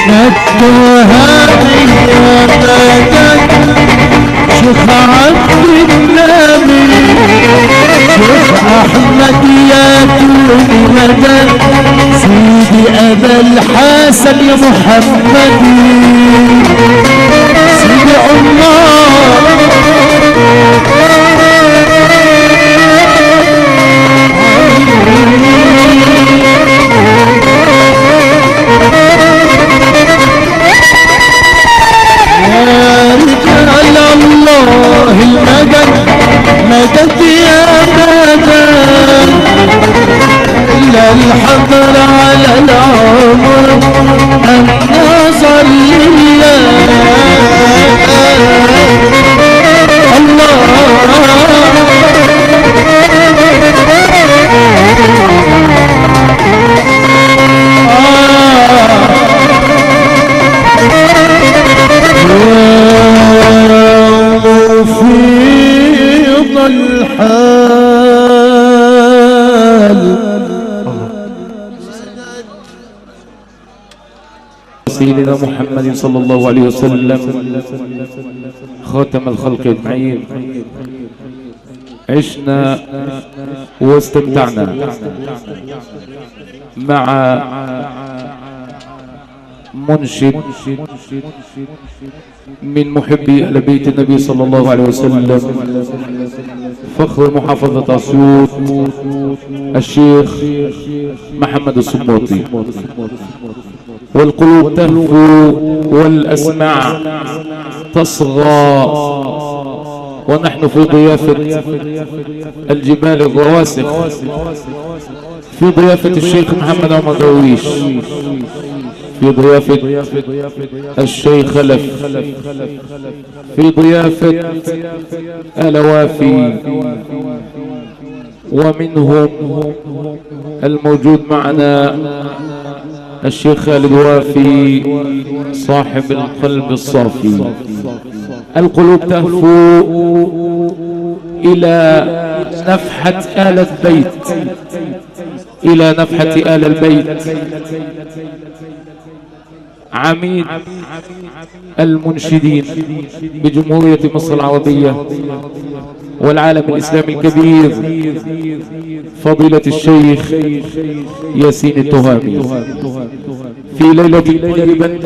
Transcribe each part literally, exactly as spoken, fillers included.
نتوها يا مدد شيخ عبد النبي شيخ احمد يا طول مدد سيدي ابا الحسن يا محمد سيدي عمار يا رجال الله المدد مدد يا مدد إلا الحضر على العمر النظر لله الله مفيض الحال سيدنا محمد صلى الله عليه وسلم خاتم الخلق اجمعين. عشنا واستمتعنا مع منشد من محبي أهل بيت النبي صلى الله عليه وسلم فخر محافظة أسيوط الشيخ محمد الصباطي. والقلوب تهفو والأسماع تصغى ونحن في ضيافة الجبال الرواسخ في ضيافة الشيخ محمد عمر درويش في ضيافة الشيخ خلف في ضيافة آل وافي ومنهم الموجود معنا الشيخ خالد وافي صاحب القلب الصافي. القلوب تهفو إلى نفحة آل البيت إلى نفحة آل البيت عميد المنشدين بجمهورية مصر العربية والعالم الإسلامي الكبير فضيلة الشيخ ياسين التهامي في ليلة طيبة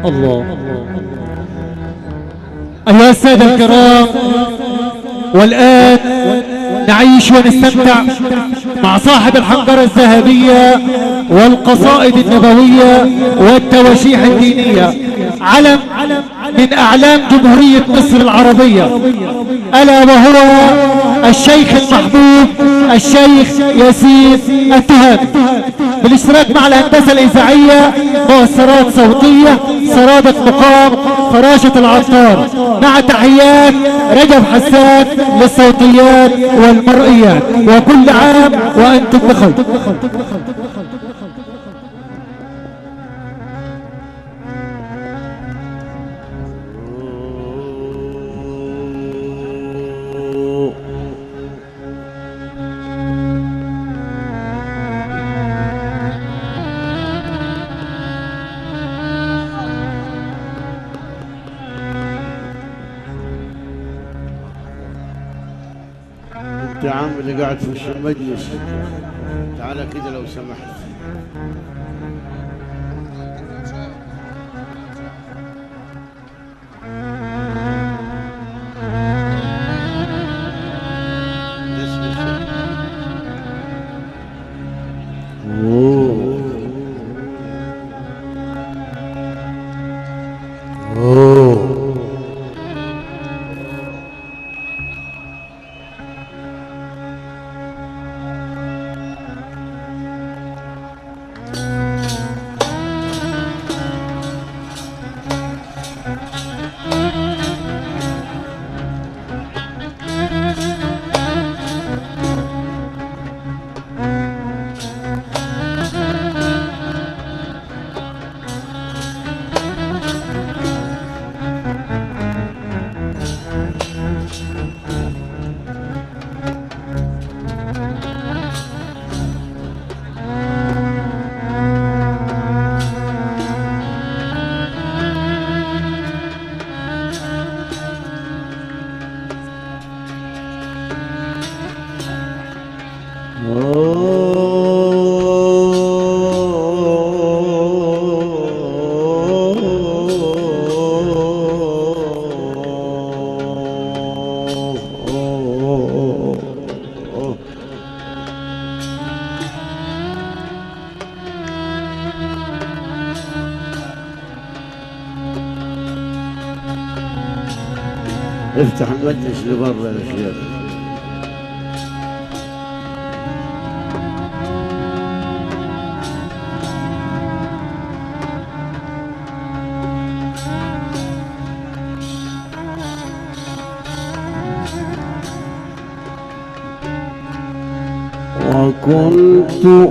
الله. أيها السادة الكرام، والآن نعيش ونستمتع مع صاحب الحنجرة الذهبية والقصائد النبوية والتواشيح الدينية، علم من أعلام جمهورية مصر العربية، ألا وهو الشيخ المحبوب الشيخ ياسين التهامي، بالاشتراك مع الهندسة الإذاعية، مؤثرات صوتية، سرادة مقام، فراشة العطار، مع تحيات رجب حسان للصوتيات والمرئيات. وكل عام وأنتم بخير. يا عم اللي قاعد في وش المجلس، تعال كده لو سمحت. اوه اوه افتح المجلس لبرا يا شيخ. وكنت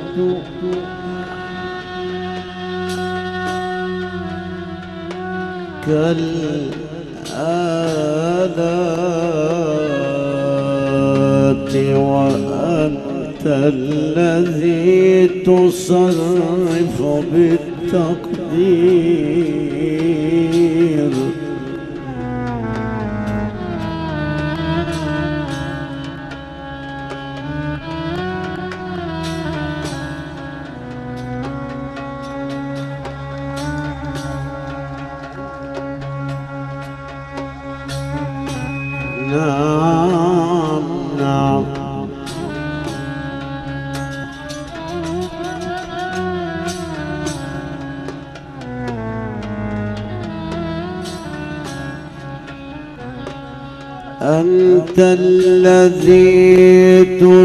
كالآلات وأنت الذي تصرف بالتقدير. نعم نعم أنت الذي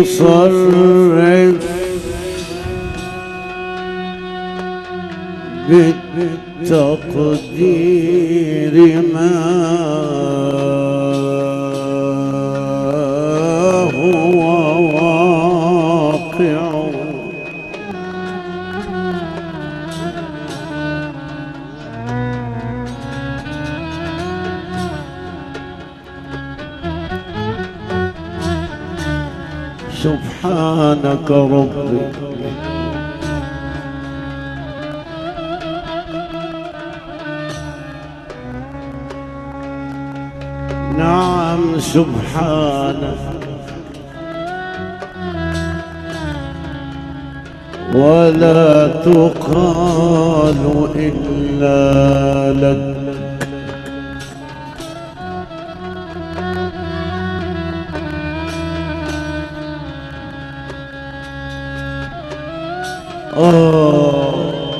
تصرف بالتقدير ما هو واقع. سبحانك ربي نعم سبحانك ولا تقال إلا لك. آه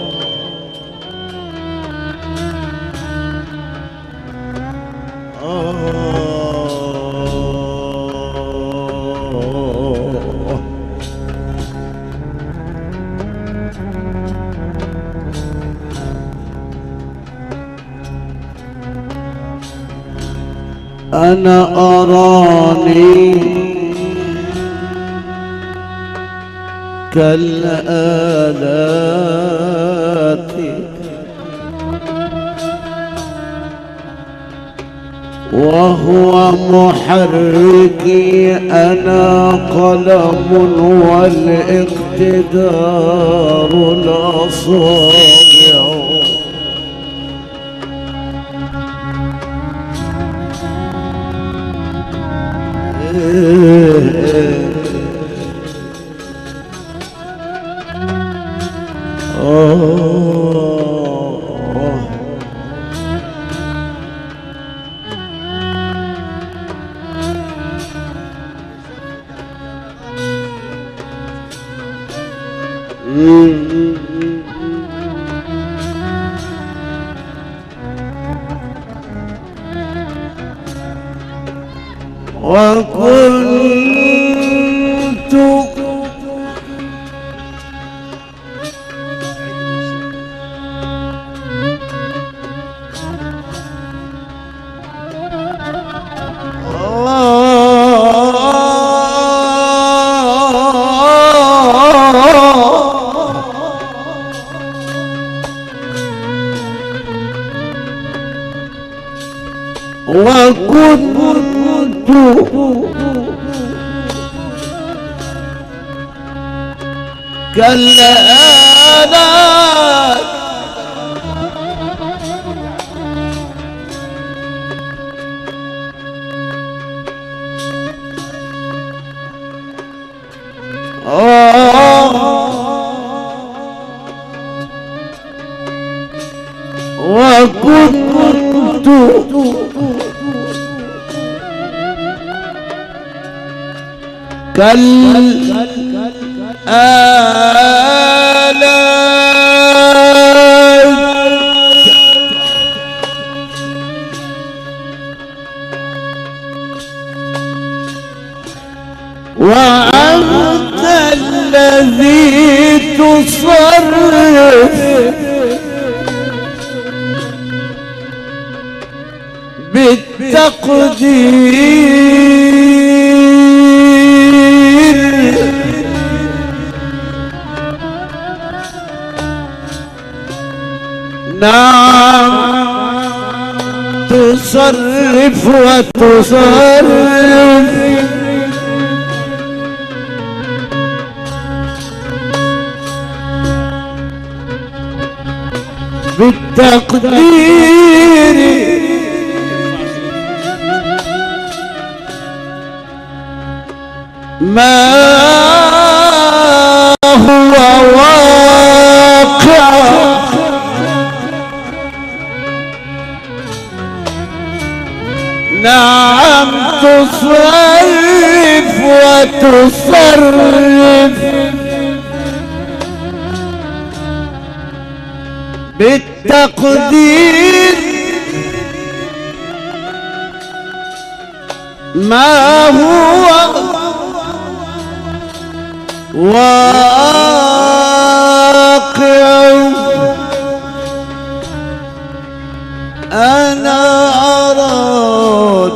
أنا أراني كالآلات وهو محركي، أنا قلم والاقتدار الأصابع. وكنت وكنت كالآلات وكنت كالآلات وأنت الذي تصرف بالتقدير، نعم تصرف وتصرف بالتقدير، ما هو واقع نعم تصرف وتصرف بالتقدير، ما هو واقع أنا أراد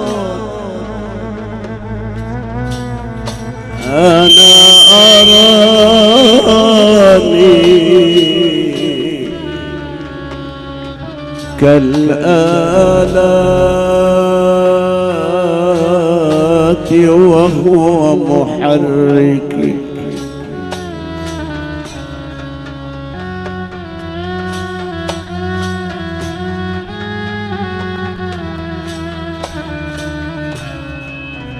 أنا أراني كالآلات وهو محركي،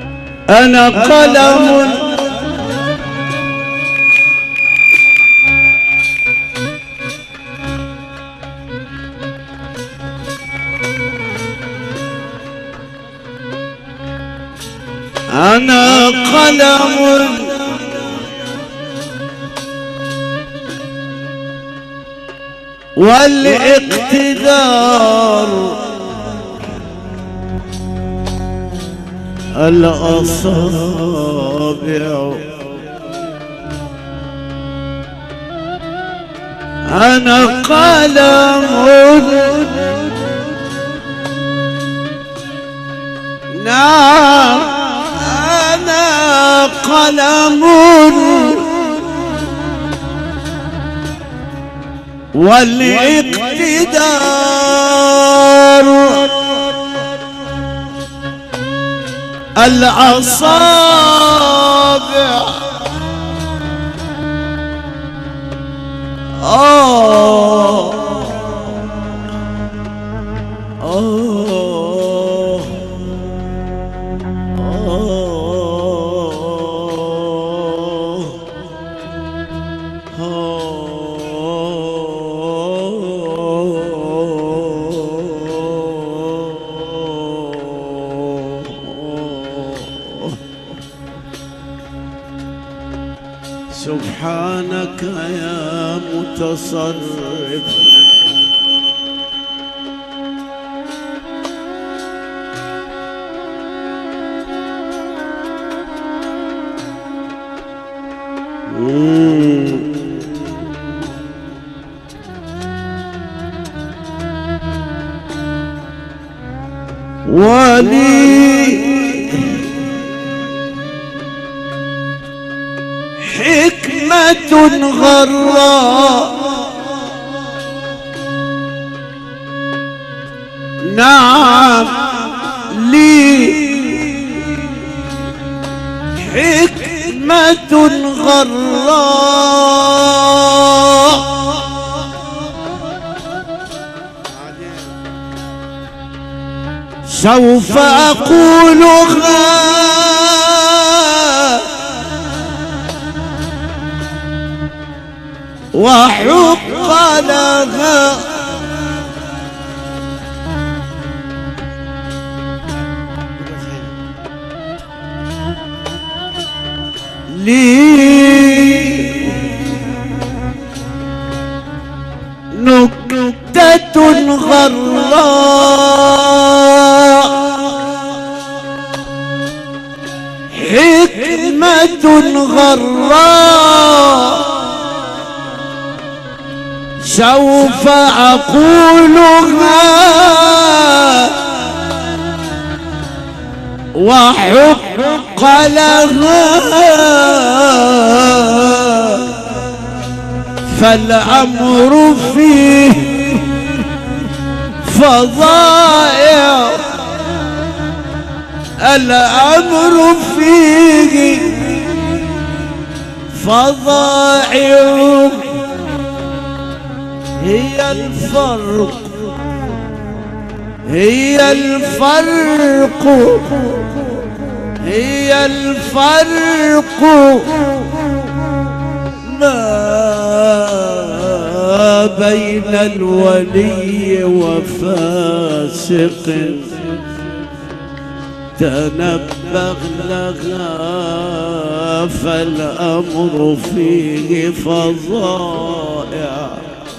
أنا قلم أنا قلم والاقتدار الأصابع أنا قلم نعم أنا قلم والاقتدار الأصابع آه آه سبحانك يا متصرف ولي حكمة غراء نعم لي حكمة غراء سوف أقولها وحق لها لي نكتة غراء حكمة غراء سوف أقولها وحق لها فالأمر فيه فظائع الأمر فيه فظائع هي الفرق هي الفرق هي الفرق ما بين الولي وفاسق تنبغ لها فالأمر فيه فظائع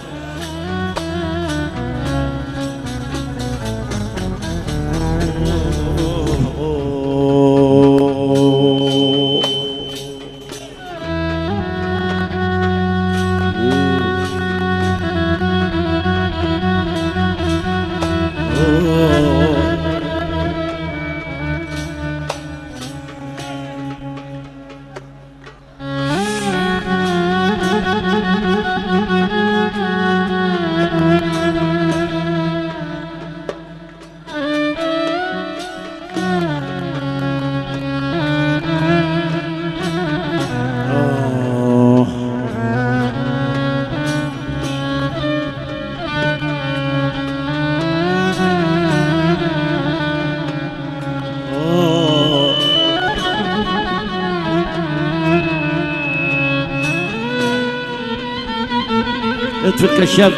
اترك الشاب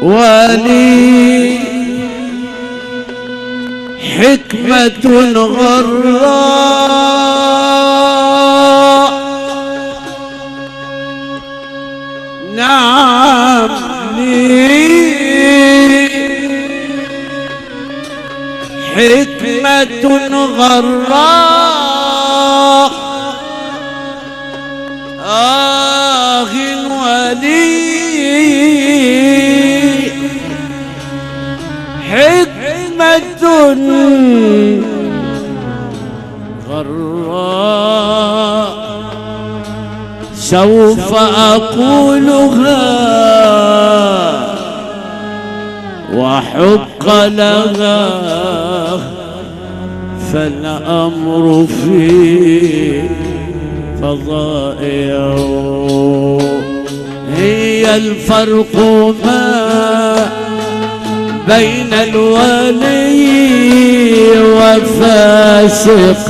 ولي حكمة غراء نعم لي حكمة غراء آه ولي حكمة غراء سوف أقولها وحق لها فالأمر في فضائع هي الفرق ما بين الولي وفاسق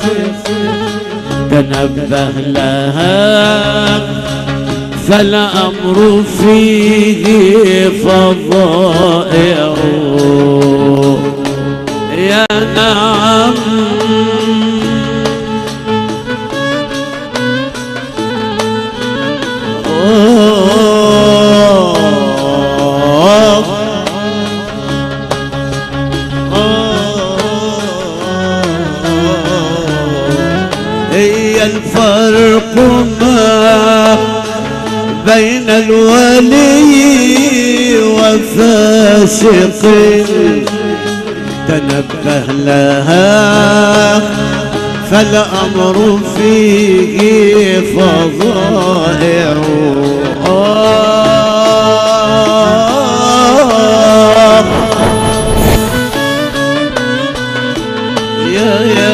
تنبه لها فالأمر فيه فضائع يا نعم هي الفرق ما بين الولي وفاسق تنبه لها فالأمر فيه فضائع يا يا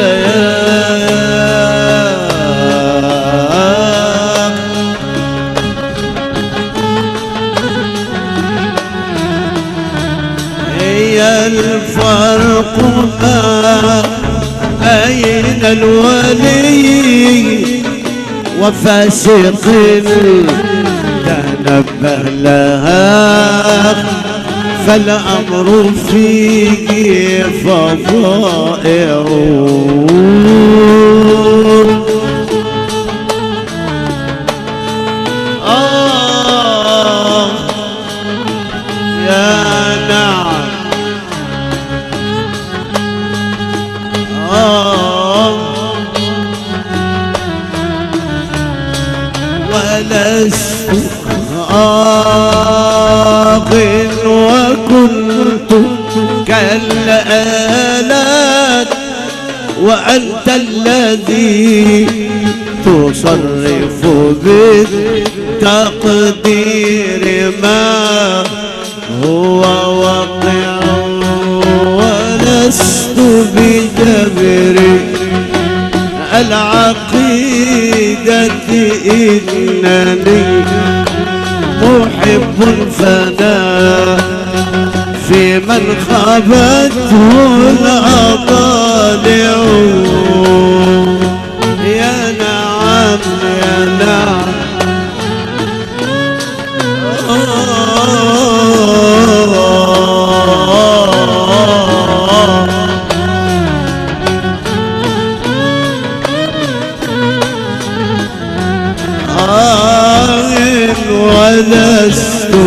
الفرق ما بين الولي وفاسق تنبه لها فالأمر فيه فضائع آه يا نعم ولست آق وكنت كالآلات وأنت الذي تصرف بالتقدير ما هو واقع ولست بجبر العقيدة إنني محب فنا في من خابته الأضالع يا نعم يا نعم ولست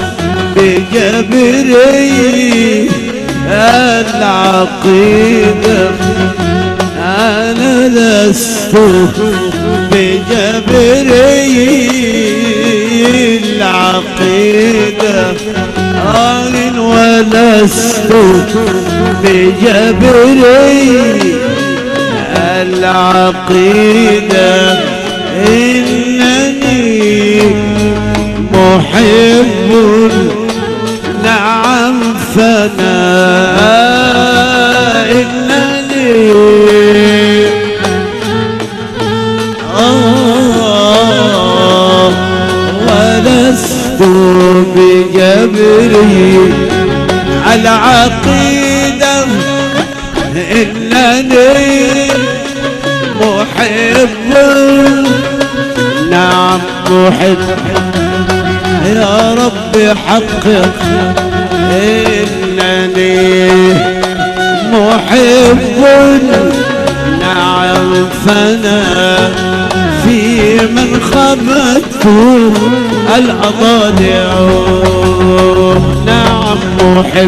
بجبري العقيدة أنا لست بجبري العقيدة أنا ولست بجبري العقيدة إنني محب نعم فنا إنني آه ولست بجبري على عقيدة إنني محب نعم محب يا رب حقق إنني محب نعم فانا في من خبته الأضالع نعم محب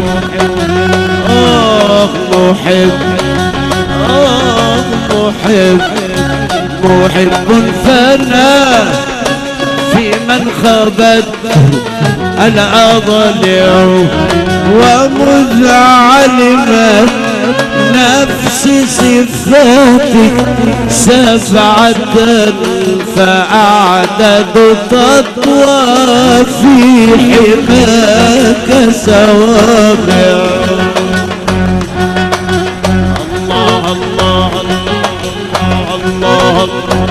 آه محب آه محب محب فانا في من خبته الأضالع ومذ علمت نفسي صفاتك سبعة فأعدد تطوى في حماك سوابع الله الله الله الله الله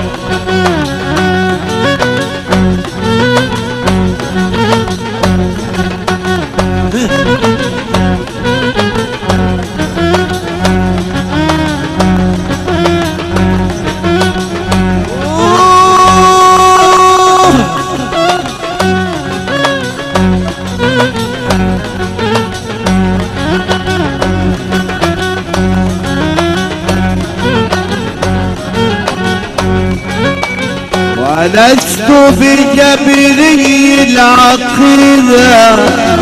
ولست بجبري العقيدة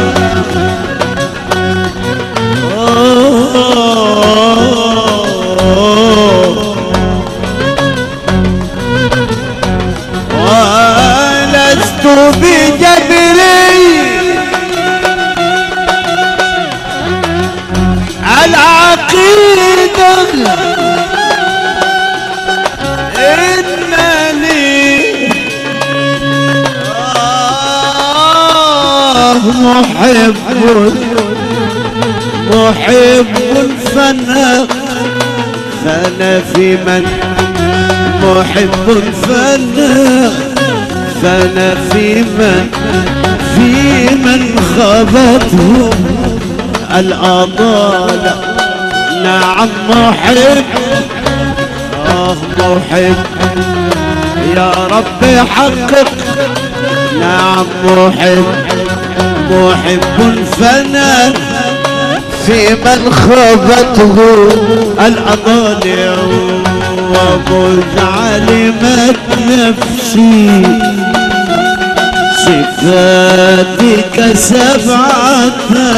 ولست بجبري العقيدة محب محب فانا فانا في من محب فانا فانا في من في من خبته الأضالة نعم محب آه محب يا رب حقق نعم محب محب فانا في من خبته الأضالع ومذ علمت نفسي صفاتك سبعة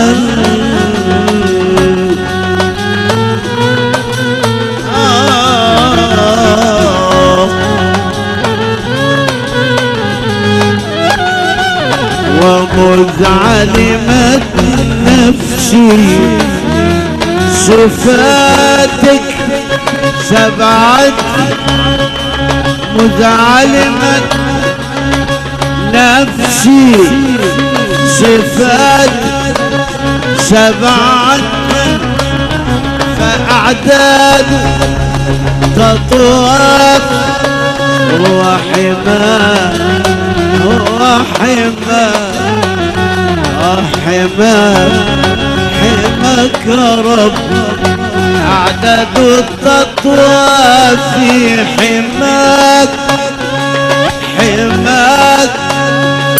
ومذ علمت نفسي صفاتك سبعة مذ علمت نفسي صفات سبعة فأعداد تطواف وحما وحما حما حماك يا رب أعداد التطوى في حماك حماك